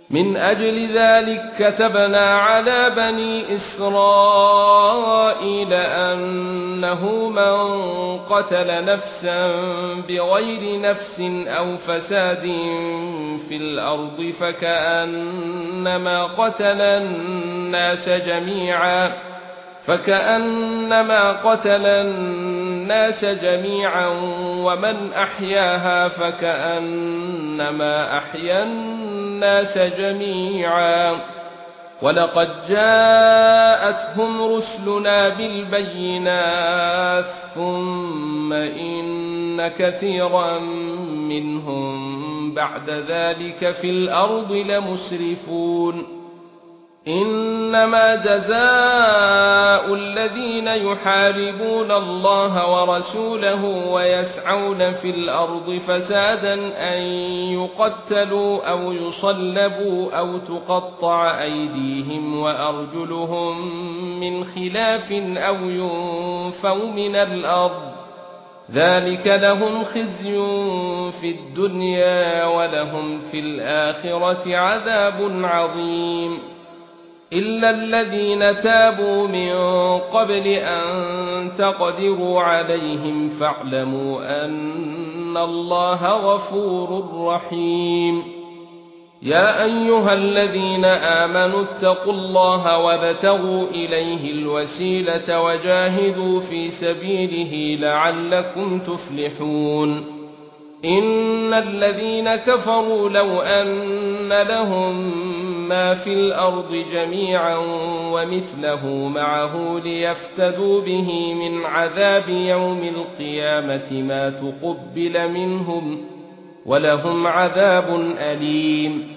من أجل ذلك كتبنا على بني إسرائيل أنه من قتل نفسا بغير نفس أو فساد في الأرض فكأنما قتل الناس جميعا ومن أحياها فكأنما أحيا الناس جميعا ولقد جاءتهم رسلنا بالبينات ثم إن كثيرا منهم بعد ذلك في الأرض لمسرفون إنما جزاء الذين يحاربون الله ورسوله ويسعون في الأرض فسادا أن يقتلوا أو يصلبوا أو تقطع أيديهم وأرجلهم من خلاف أو ينفوا من الأرض ذلك لهم خزي في الدنيا ولهم في الآخرة عذاب عظيم إلا الذين تابوا من قبل أن تقدروا عليهم فاعلموا أن الله غفور رحيم يا أيها الذين آمنوا اتقوا الله وابتغوا إليه الوسيلة وجاهدوا في سبيله لعلكم تفلحون إن الذين كفروا لو أن لهم ما في الأرض جميعا ومثله معه ليفتدوا به من عذاب يوم القيامة ما تقبل منهم ولهم عذاب أليم